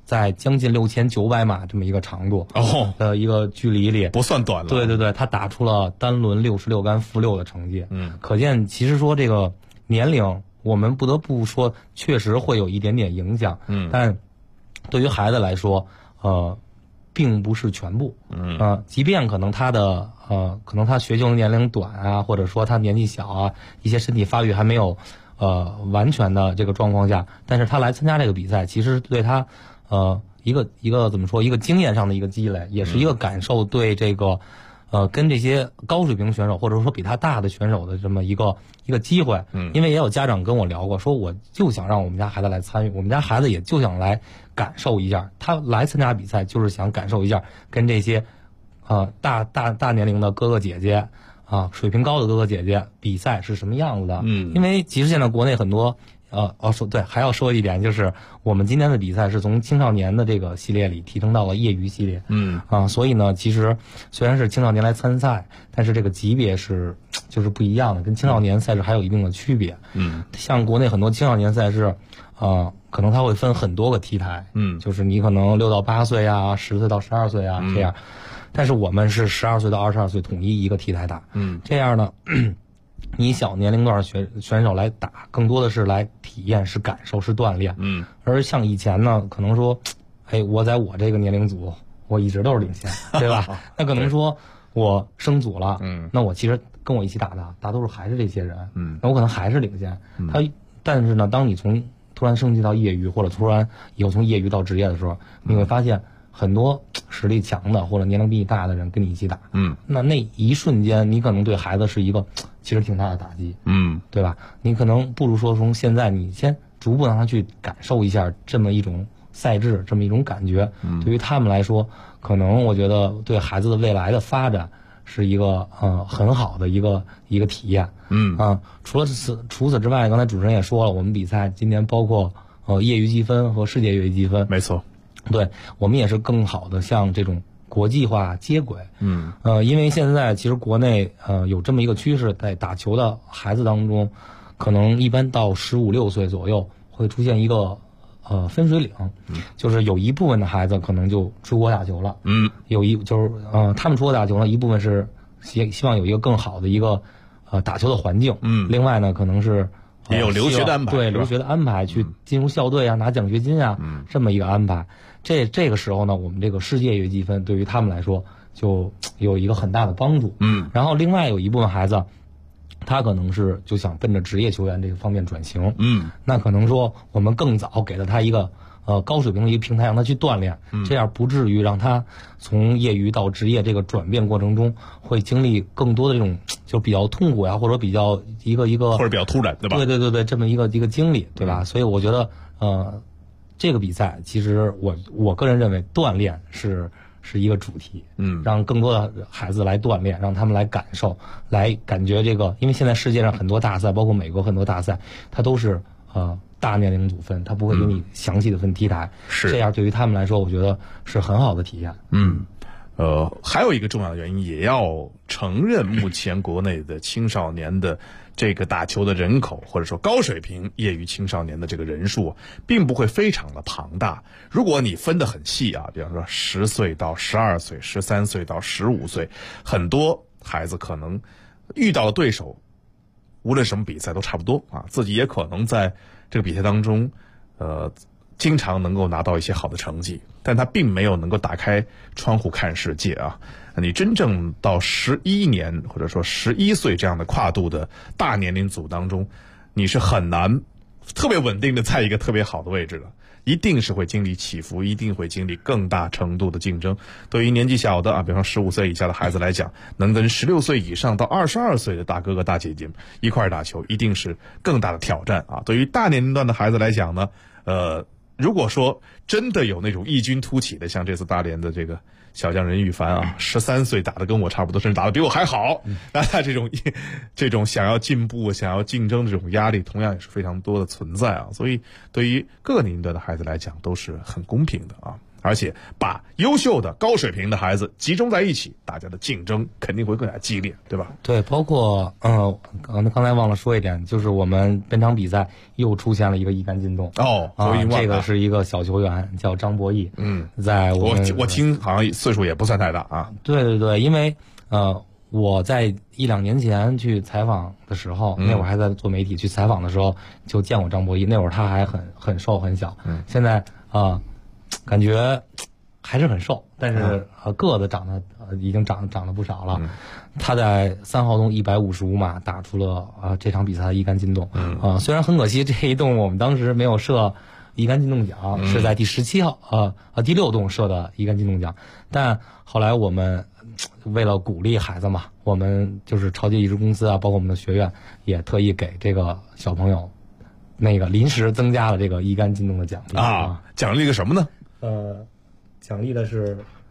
在将近6900码这么一个长度的一个距离里， 不算短了。 对对对，他打出了单轮66杆负6的成绩。可见其实说这个年龄，我们不得不说确实会有一点点影响。但对于孩子来说，并不是全部。即便可能他的可能他学球年龄短啊，或者说他年纪小啊，一些身体发育还没有完全的这个状况下，但是他来参加这个比赛，其实对他一个怎么说，一个经验上的一个积累，也是一个感受对这个跟这些高水平选手或者说比他大的选手的这么一个机会。因为也有家长跟我聊过，说我就想让我们家孩子来参与，我们家孩子也就想来感受一下，他来参加比赛就是想感受一下跟这些大年龄的哥哥姐姐水平高的哥哥姐姐比赛是什么样子的。因为其实现在国内很多对，还要说一点，就是我们今天的比赛是从青少年的这个系列里提升到了业余系列。所以呢，其实虽然是青少年来参赛，但是这个级别就是不一样的，跟青少年赛事还有一定的区别。像国内很多青少年赛事，可能它会分很多个梯台。就是你可能6到8岁啊，10岁到12岁啊这样，但是我们是12岁到22岁统一一个梯台打。这样呢。你小年龄段选手来打，更多的是来体验、是感受、是锻炼。而像以前呢，可能说，我在我这个年龄组，我一直都是领先，对吧？那可能说我升组了，那我其实跟我一起打的大多数还是这些人，那我可能还是领先。但是呢，当你突然升级到业余，或者突然以后从业余到职业的时候，你会发现很多实力强的或者年龄比你大的人跟你一起打，那一瞬间，你可能对孩子是一个其实挺大的打击，对吧？你可能不如说从现在你先逐步让他去感受一下这么一种赛制，这么一种感觉。对于他们来说，可能我觉得对孩子的未来的发展是一个很好的一个体验。除此之外，刚才主持人也说了，我们比赛今年包括业余积分和世界业余积分。 没错， 对，我们也是更好的向这种国际化接轨。因为现在其实国内有这么一个趋势，在打球的孩子当中，可能一般到15、16岁左右会出现一个分水岭，就是有一部分的孩子可能就出国打球了。他们出国打球呢，一部分是希望有一个更好的一个打球的环境。另外呢，可能是也有留学的安排， 对，留学的安排，去进入校队啊，拿奖学金啊，这么一个安排。这个时候呢，我们这个世界业余积分对于他们来说就有一个很大的帮助。然后另外有一部分孩子，他可能是就想奔着职业球员这个方面转型。那可能说我们更早给了他一个高水平的一个平台，让他去锻炼，这样不至于让他从业余到职业这个转变过程中会经历更多的这种就比较痛苦呀，或者比较一个或者比较突然，对吧？ 对，这么一个经历，对吧？所以我觉得这个比赛其实我个人认为锻炼是一个主题。让更多的孩子来锻炼，让他们来感受，来感觉这个，因为现在世界上很多大赛，包括美国很多大赛，它都是大年龄组分，它不会给你详细的分梯台。这样对于他们来说，我觉得是很好的体验。 还有一个重要的原因，也要承认目前国内的青少年的这个打球的人口，或者说高水平业余青少年的这个人数，并不会非常的庞大。如果你分得很细啊，比方说10岁到12岁、13岁到15岁，很多孩子可能遇到的对手，无论什么比赛都差不多啊，自己也可能在这个比赛当中，经常能够拿到一些好的成绩，但他并没有能够打开窗户看世界啊。你真正到11年或者说11岁这样的跨度的大年龄组当中，你是很难特别稳定的在一个特别好的位置的，一定是会经历起伏，一定会经历更大程度的竞争。对于年纪小的比方说15岁以下的孩子来讲，能跟16岁以上到22岁的大哥哥大姐姐一块打球，一定是更大的挑战啊。对于大年龄段的孩子来讲呢，如果说真的有那种异军突起的，像这次大连的这个小将任羽凡啊，13岁打得跟我差不多，甚至打得比我还好，那他这种想要进步、想要竞争的这种压力，同样也是非常多的存在啊。所以对于各个年龄段的孩子来讲，都是很公平的啊。 而且把优秀的高水平的孩子集中在一起，大家的竞争肯定会更加激烈，对吧？ 对，包括刚才忘了说一点，就是我们本场比赛又出现了一个一杆进洞这个是一个小球员叫张博弈，在我听好像岁数也不算太大啊。 对，因为我在1-2年前去采访的时候，那会儿还在做媒体，去采访的时候就见过张博弈，那会儿他还很瘦很小，现在感觉还是很瘦，但是个子长得已经长了不少了。他在3号洞155码打出了这场比赛的一杆进洞。虽然很可惜这一洞我们当时没有射一杆进洞奖，是在第17号第6洞射的一杆进洞奖，但后来我们为了鼓励孩子嘛，我们就是超级励志公司包括我们的学院也特意给这个小朋友那个临时增加了这个一杆进洞的奖励奖励个什么呢？ 奖励的是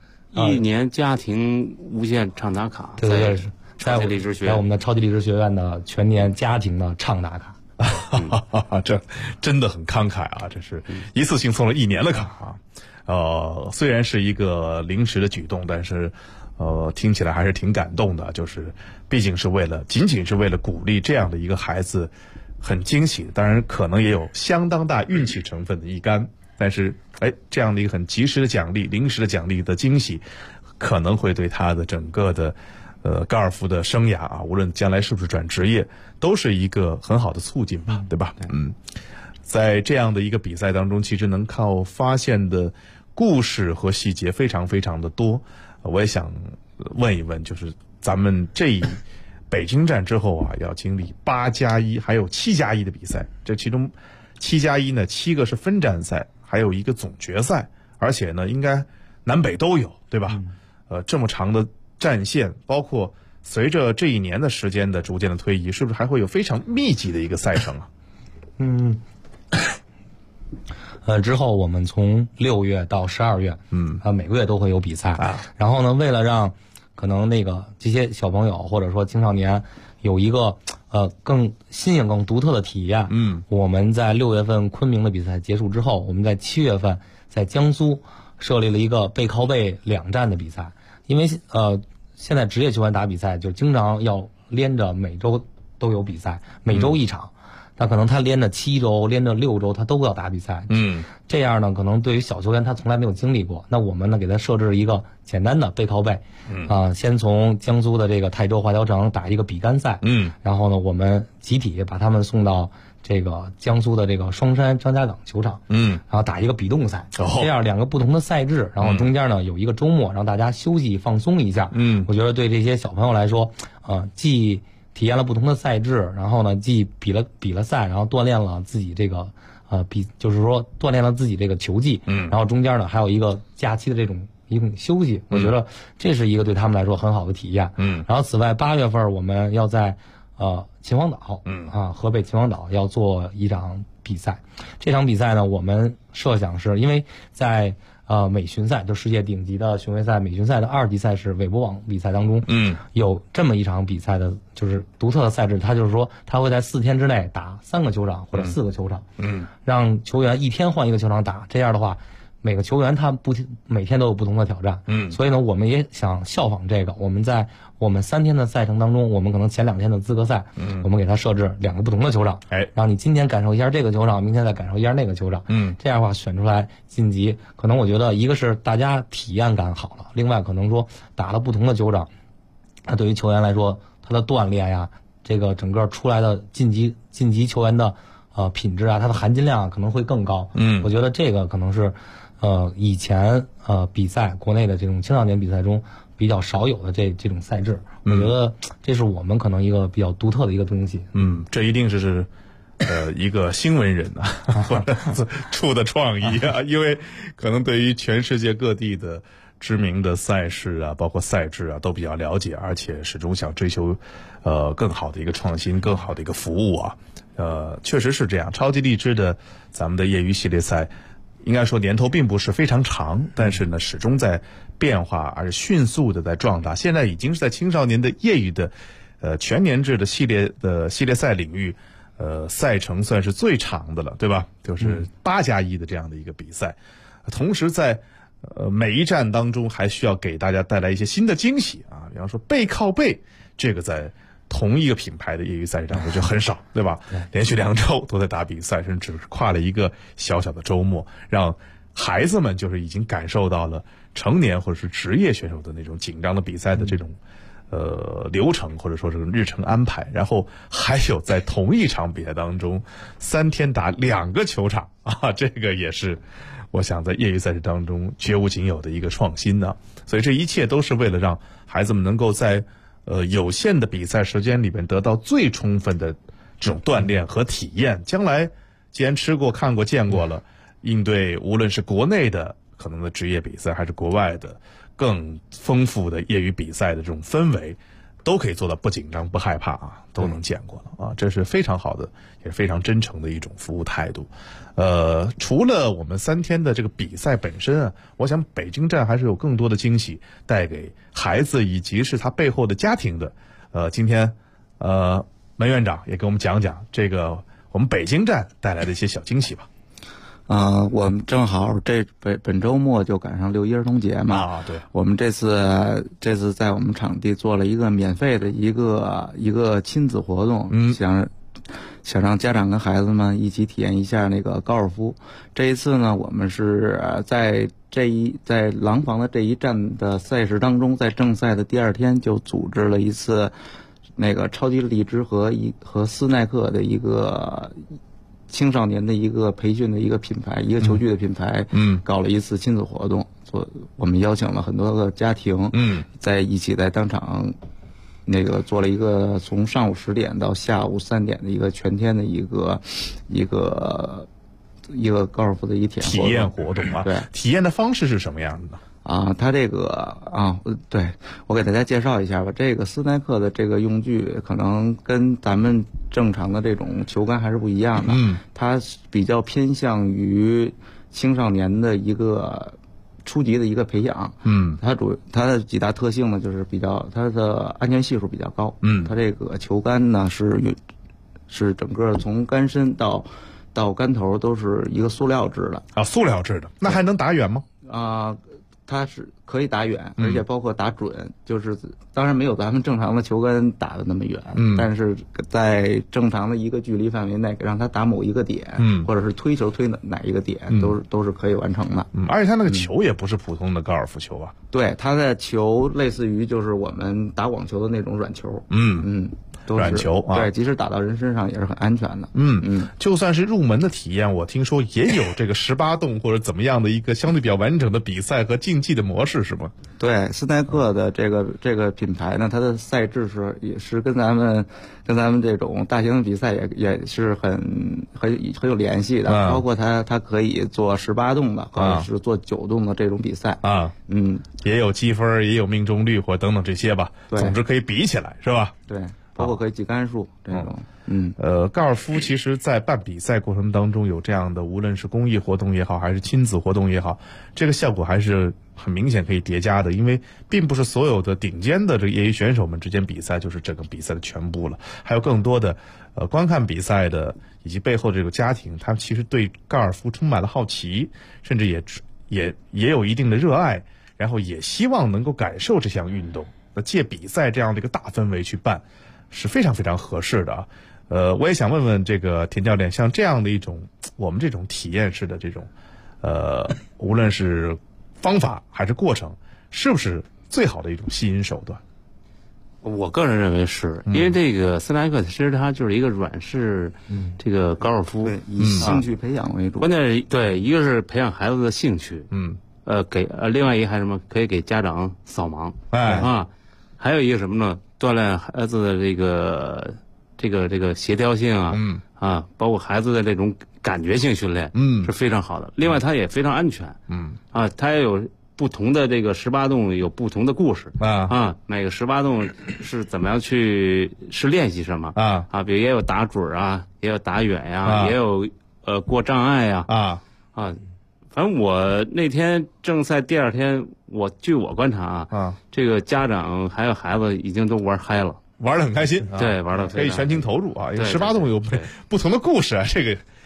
1年家庭无限畅打卡。 对， 超级励志学院， 在我们的超级励志学院的全年家庭的畅打卡。 这真的很慷慨啊！这是一次性送了1年的卡虽然是一个临时的举动，但是听起来还是挺感动的。就是毕竟是仅仅是为了鼓励这样的一个孩子，很惊喜。当然可能也有相当大运气成分的一杆，但是这样的一个很及时的奖励、临时的奖励的惊喜，可能会对他的整个的高尔夫的生涯无论将来是不是转职业，都是一个很好的促进吧，对吧？在这样的一个比赛当中，其实能靠发现的故事和细节非常非常的多。我也想问一问，就是咱们这北京站之后要经历8+1还有7+1的比赛，这其中7+1呢，7个是分站赛，还有一个总决赛，而且呢应该南北都有，对吧？这么长的战线，包括随着这一年的时间的逐渐的推移，是不是还会有非常密集的一个赛程啊？ 之后我们从6月到12月，每个月都会有比赛然后呢，为了让可能这些小朋友或者说青少年有一个更新颖、更独特的体验，我们在6月份昆明的比赛结束之后，我们在7月份在江苏设立了一个背靠背2站的比赛，因为现在职业球员打比赛就经常要连着每周都有比赛，每周1场。那可能他连着7周、连着6周，他都要打比赛。这样呢，可能对于小球员他从来没有经历过。那我们呢，给他设置一个简单的背靠背，先从江苏的这个泰州华侨城打一个比杆赛，然后呢，我们集体把他们送到这个江苏的这个双山张家港球场，然后打一个比动赛，这样2个不同的赛制，然后中间呢有一个周末让大家休息放松一下。我觉得对这些小朋友来说，既体验了不同的赛制，然后呢，既比了赛，然后锻炼了自己这个就是说锻炼了自己这个球技，然后中间呢还有一个假期的这种一种休息，我觉得这是一个对他们来说很好的体验。然后此外8月份我们要在秦皇岛，河北秦皇岛要做一场比赛。这场比赛呢，我们设想是因为在美巡赛，就世界顶级的巡回赛美巡赛的2级赛事韦伯网比赛当中，有这么一场比赛的，就是独特的赛制，它就是说它会在4天之内打3个球场或者4个球场，让球员1天换一个球场打，这样的话每个球员他每天都有不同的挑战，所以呢，我们也想效仿这个。我们在我们3天的赛程当中，我们可能前2天的资格赛，我们给他设置2个不同的球场，让你今天感受一下这个球场，明天再感受一下那个球场，这样的话选出来晋级。可能我觉得一个是大家体验感好了，另外可能说打了不同的球场，那对于球员来说，他的锻炼呀，这个整个出来的晋级球员的品质啊，它的含金量可能会更高。我觉得这个可能是以前比赛国内的这种青少年比赛中比较少有的这种赛制，我觉得这是我们可能一个比较独特的一个东西。 这一定是一个新闻人或者出的创意啊，因为可能对于全世界各地的知名的赛事啊，包括赛制啊，都比较了解，而且始终想追求更好的一个创新，更好的一个服务啊。确实是这样。超级励志的咱们的业余系列赛，应该说年头并不是非常长，但是呢始终在变化，而迅速的在壮大。现在已经是在青少年的业余的全年制的系列赛领域，赛程算是最长的了，对吧？就是8+1的这样的一个比赛。同时在每一站当中还需要给大家带来一些新的惊喜啊，比方说背靠背，这个在同一个品牌的业余赛事当中就很少，对吧？连续2周都在打比赛，甚至只是跨了一个小小的周末，让孩子们就是已经感受到了成年或者是职业选手的那种紧张的比赛的这种流程或者说是日程安排，然后还有在同一场比赛当中3天打2个球场啊，这个也是我想在业余赛事当中绝无仅有的一个创新呢。所以这一切都是为了让孩子们能够在有限的比赛时间里面得到最充分的这种锻炼和体验。将来既然吃过、看过、见过了，应对无论是国内的可能的职业比赛，还是国外的更丰富的业余比赛的这种氛围，都可以做到不紧张、不害怕啊，都能见过了啊，这是非常好的，也是非常真诚的一种服务态度。除了我们3天的这个比赛本身啊，我想北京站还是有更多的惊喜带给孩子以及是他背后的家庭的。今天门院长也给我们讲讲这个我们北京站带来的一些小惊喜吧。 我们正好本周末就赶上6·1儿童节嘛。 啊，对。 我们这次在我们场地做了一个免费的一个亲子活动，想让家长跟孩子们一起体验一下那个高尔夫。这一次呢，我们是在廊坊的这一站的赛事当中，在正赛的第2天就组织了一次那个超级荔枝和斯耐克的一个青少年的一个培训的一个品牌，一个球具的品牌，搞了一次亲子活动。我们邀请了很多个家庭，在一起在当场那个做了一个从上午10点到下午3点的一个全天的一个高尔夫的一体验活动啊。 对， 体验的方式是什么样的？ 它这个对，我给大家介绍一下吧。这个斯耐克的这个用具可能跟咱们正常的这种球杆还是不一样的。它比较偏向于青少年的一个初级的一个培养。它的几大特性呢，就是它的安全系数比较高。它这个球杆呢是整个从杆身到杆头都是一个塑料制的。 啊，塑料制的，那还能打远吗？ 它是可以打远，而且包括打准，就是当然没有咱们正常的球杆打的那么远，但是在正常的一个距离范围内，让它打某一个点，或者是推球推哪一个点，都是可以完成的。 而且它那个球也不是普通的高尔夫球啊。 对，它的球类似于就是我们打网球的那种软球。 软球啊， 对，即使打到人身上也是很安全的。 就算是入门的体验，我听说也有这个18洞或者怎么样的一个相对比较完整的比赛和竞技的模式，是吗？ 对，斯耐克的这个品牌呢，它的赛制也是跟咱们这种大型的比赛也是很有联系的。包括它可以做18洞的，或者是做9洞的这种比赛啊。也有积分，也有命中率或等等这些吧。总之可以比起来，是吧？ 对。包括可以计杆数这种。 高尔夫其实在办比赛过程当中有这样的，无论是公益活动也好，还是亲子活动也好，这个效果还是很明显可以叠加的。因为并不是所有的顶尖的这个业余选手们之间比赛就是整个比赛的全部了，还有更多的观看比赛的以及背后这个家庭，他其实对高尔夫充满了好奇，甚至也有一定的热爱，然后也希望能够感受这项运动。那借比赛这样的一个大氛围去办，是非常非常合适的啊。我也想问问这个田教练，像这样的一种我们这种体验式的这种无论是方法还是过程，是不是最好的一种吸引手段？ 我个人认为是，因为这个斯耐克其实它就是一个软式这个高尔夫， 以兴趣培养为主。 关键是对，一个是培养孩子的兴趣，另外一个还是什么，可以给家长扫盲，还有一个什么呢？锻炼孩子的这个协调性啊，包括孩子的这种感觉性训练，是非常好的。另外，它也非常安全，它也有不同的这个18洞有不同的故事每个18洞是怎么样是练习什么比如也有打准也有打远也有过障碍反正我那天正赛第2天，据我观察这个家长还有孩子已经都玩嗨了， 玩得很开心， 对，玩得可以全情投入因为18洞有不同的故事这个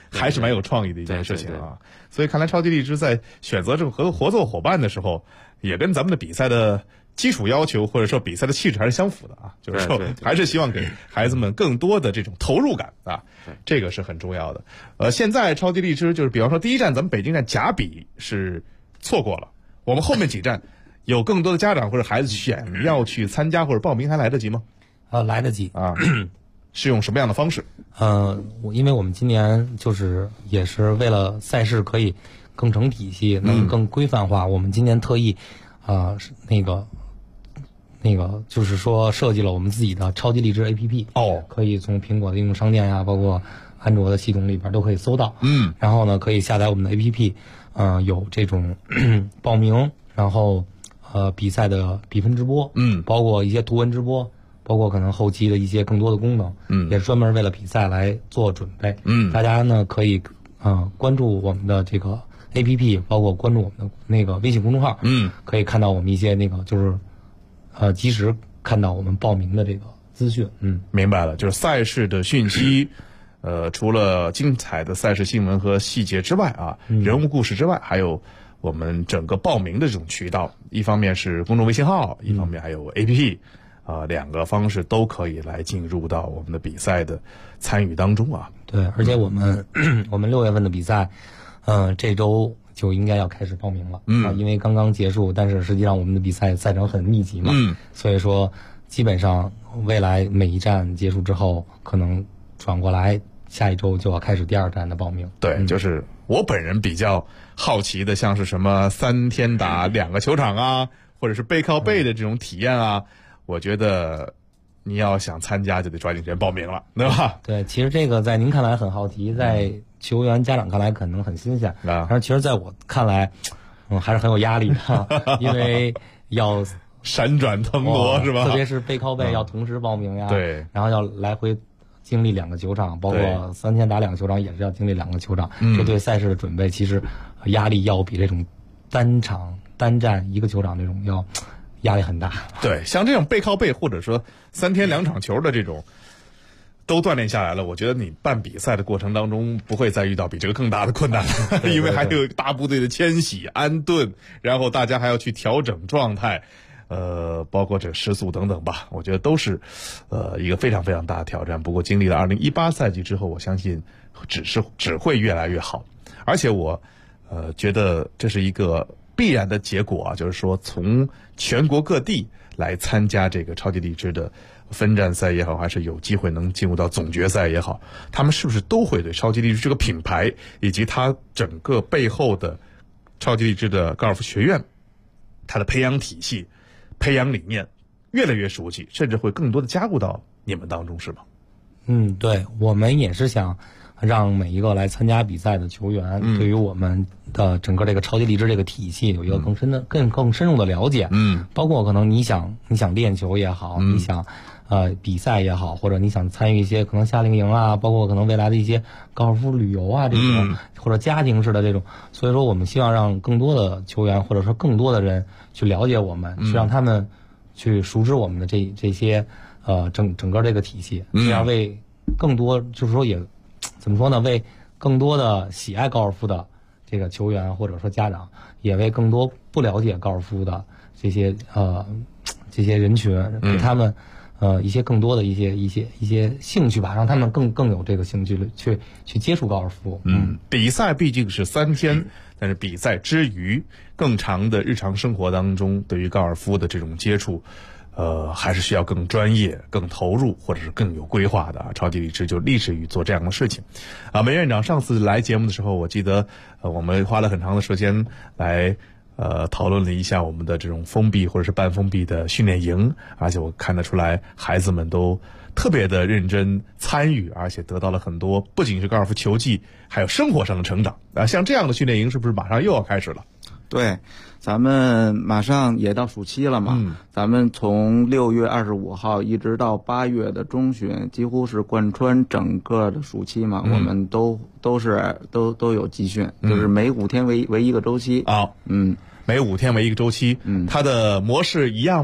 还是蛮有创意的一件事情啊。所以看来超级荔枝在选择这种合作伙伴的时候，也跟咱们的比赛的基础要求或者说比赛的气质还是相符的啊，就是说还是希望给孩子们更多的这种投入感啊，这个是很重要的。现在超级荔枝就是比方说第一站咱们北京站甲比是错过了，我们后面几站有更多的家长或者孩子想要去参加或者报名还来得及吗？ 来得及啊。是用什么样的方式？ 因为我们今年也是为了赛事可以更成体系，能更规范化，我们今年特意那个就是说设计了我们自己的超级荔枝 APP 可以从苹果的应用商店呀，包括安卓的系统里边都可以搜到。然后呢，可以下载我们的 APP，有这种报名，然后比赛的比分直播，包括一些图文直播，包括可能后期的一些更多的功能，也是专门为了比赛来做准备。大家呢可以关注我们的这个 APP， 包括关注我们的那个微信公众号，可以看到我们一些那个及时看到我们报名的这个资讯。 明白了，就是赛事的讯息，除了精彩的赛事新闻和细节之外啊，人物故事之外，还有我们整个报名的这种渠道，一方面是公众微信号，一方面还有 APP，两个方式都可以来进入到我们的比赛的参与当中啊。 对，而且我们6月份的比赛，这周就应该要开始报名了。因为刚刚结束，但是实际上我们的比赛赛程很密集嘛，所以说基本上未来每一站结束之后，可能转过来下一周就要开始第2站的报名。 对，就是我本人比较好奇的，像是什么3天打2个球场啊，或者是背靠背的这种体验啊，我觉得你要想参加就得抓紧时间报名了，对吧？ 对，其实这个在您看来很好奇，在球员家长看来可能很新鲜，但是其实在我看来，还是很有压力的，因为要闪转腾挪是吧？ 特别是背靠背要同时报名呀， 对， 然后要来回经历2个球场，包括3天打2个球场也是要经历2个球场，这对赛事的准备其实压力要比这种单站1个球场这种要压力很大。 对，像这种背靠背或者说3天2场球的这种都锻炼下来了，我觉得你办比赛的过程当中不会再遇到比这个更大的困难了，因为还有大部队的迁徙安顿，然后大家还要去调整状态，包括这食宿等等吧，我觉得都是一个非常非常大的挑战。不过经历了2018赛季之后，我相信只会越来越好。而且我觉得这是一个必然的结果啊，就是说从全国各地来参加这个超级荔枝的分站赛也好，还是有机会能进入到总决赛也好，他们是不是都会对超级荔枝这个品牌以及它整个背后的超级荔枝的高尔夫学院，它的培养体系、培养理念越来越熟悉，甚至会更多的加入到你们当中，是吗？ 对，我们也是想让每一个来参加比赛的球员对于我们的整个这个超级荔枝这个体系有一个更深入的了解。包括可能你想练球也好，你想比赛也好，或者你想参与一些可能夏令营啊，包括可能未来的一些高尔夫旅游啊这种，或者家庭式的这种。所以说我们希望让更多的球员或者说更多的人去了解我们，去让他们去熟知我们的这些整个这个体系，这样为更多就是说也怎么说呢？为更多的喜爱高尔夫的这个球员或者说家长，也为更多不了解高尔夫的这些人群，给他们一些更多的一些兴趣吧，让他们更有这个兴趣去接触高尔夫。 比赛毕竟是3天，但是比赛之余更长的日常生活当中，对于高尔夫的这种接触。还是需要更专业、更投入，或者是更有规划的啊。超级荔枝就立志于做这样的事情。梅院长上次来节目的时候，我记得我们花了很长的时间来讨论了一下我们的这种封闭或者是半封闭的训练营，而且我看得出来孩子们都特别的认真参与，而且得到了很多不仅是高尔夫球技，还有生活上的成长啊。像这样的训练营是不是马上又要开始了？ 对，咱们马上也到暑期了嘛，咱们从6月25号一直到8月的中旬，几乎是贯穿整个的暑期嘛，我们都有集训，就是每5天为一个周期啊，每5天为一个周期，它的模式一样吗？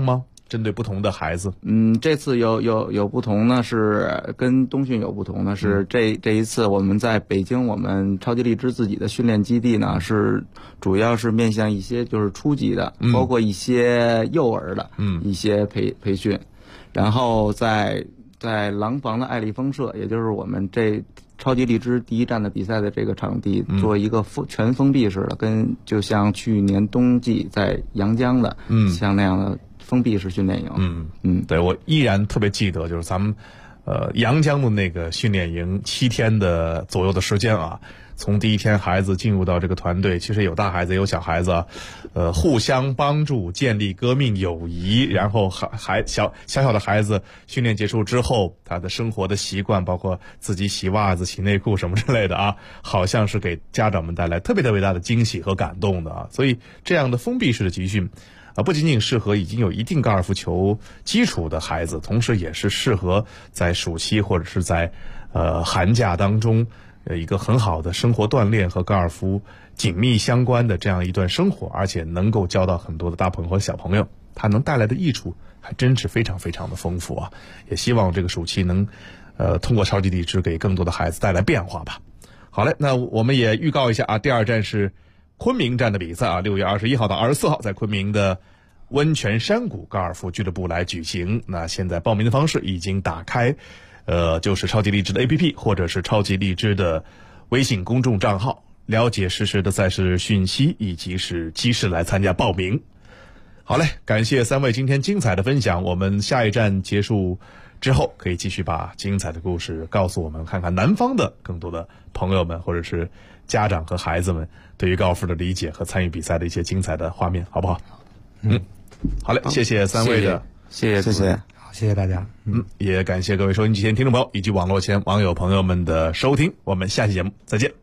针对不同的孩子？ 这次有不同呢，是跟冬训有不同的是，这一次我们在北京，我们超级荔枝自己的训练基地呢，是主要是面向一些就是初级的，包括一些幼儿的，一些培训，然后在廊坊的爱丽风社，也就是我们这超级荔枝第一站的比赛的这个场地，做一个全封闭式的，就像去年冬季在阳江的，像那样的封闭式训练营。 对，我依然特别记得，就是咱们阳江的那个训练营7天的左右的时间啊。从第一天孩子进入到这个团队，其实有大孩子有小孩子，互相帮助，建立革命友谊，然后小的孩子训练结束之后，他的生活的习惯，包括自己洗袜子、洗内裤什么之类的啊，好像是给家长们带来特别特别大的惊喜和感动的啊。所以这样的封闭式的集训不仅仅适合已经有一定高尔夫球基础的孩子，同时也是适合在暑期或者是在寒假当中一个很好的生活锻炼和高尔夫紧密相关的这样一段生活，而且能够交到很多的大朋友和小朋友，它能带来的益处还真是非常非常的丰富啊！也希望这个暑期能通过超级荔枝给更多的孩子带来变化吧。好嘞，那我们也预告一下啊，第2站是昆明站的比赛啊，6月21号到24号在昆明的温泉山谷高尔夫俱乐部来举行。那现在报名的方式已经打开，就是超级荔枝的 APP 或者是超级荔枝的微信公众账号，了解实时的赛事讯息以及是及时来参加报名。好嘞，感谢3位今天精彩的分享。我们下一站结束之后，可以继续把精彩的故事告诉我们，看看南方的更多的朋友们或者是家长和孩子们对于高尔夫的理解和参与比赛的一些精彩的画面，好不好？好嘞，谢谢3位的， 谢谢。 谢谢大家。 也感谢各位收音机前听众朋友以及网络前网友朋友们的收听，我们下期节目再见。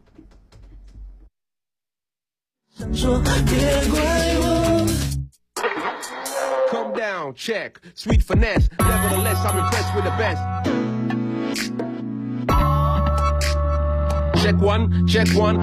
说别怪我 Calm down, check, sweet finesse. Nevertheless, I'm impressed with the best. Check one, check one.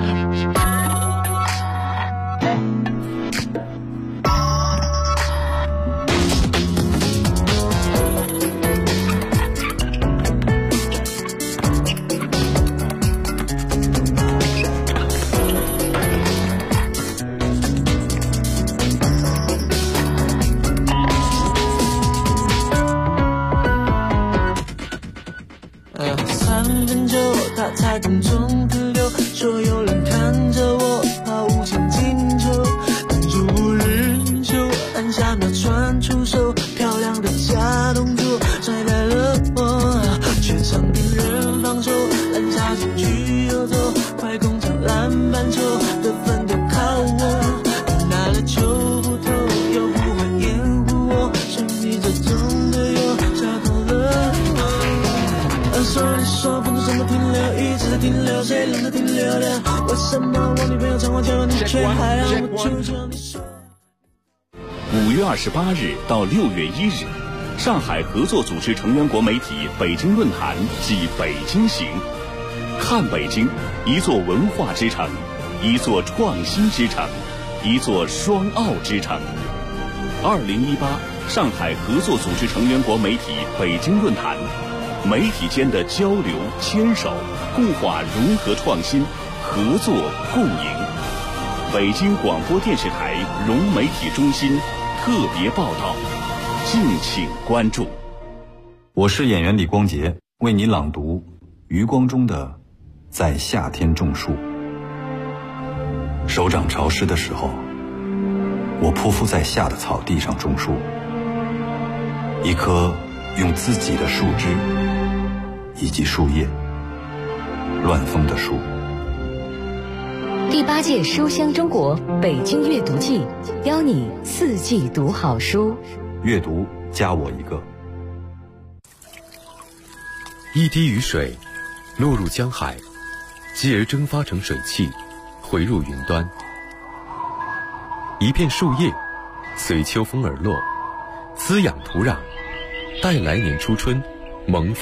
才等中的流，所有人看着我毫无前进球，但如无日久，按下秒传出手，漂亮的假动作甩开了我，全场没人防守，篮下禁区游走，快攻抢篮板球，得分都靠我，拿了球不投，又不会掩护我，顺逆着中的右下投了我，说你说分钟怎么停留，一直在停留，谁让它停留了？为什么我女朋友常常叫你，却还让我出糗？你说 5月28日到6月1日，上海合作组织成员国媒体北京论坛暨北京行，看北京，一座文化之城，一座创新之城，一座双奥之城。2018上海合作组织成员国媒体北京论坛，媒体间的交流、牵手、固化融合创新，合作共赢。北京广播电视台融媒体中心特别报道，敬请关注。 我是演员李光洁，为你朗读余光中的《在夏天种树》。手掌潮湿的时候，我匍匐在夏的草地上种树，一棵用自己的树枝以及树叶乱封的树。 第8届书香中国北京阅读季，邀你4季读好书。 阅读加我一个。 一滴雨水落入江海，继而蒸发成水汽，回入云端。一片树叶随秋风而落，滋养土壤，待来年初春萌发。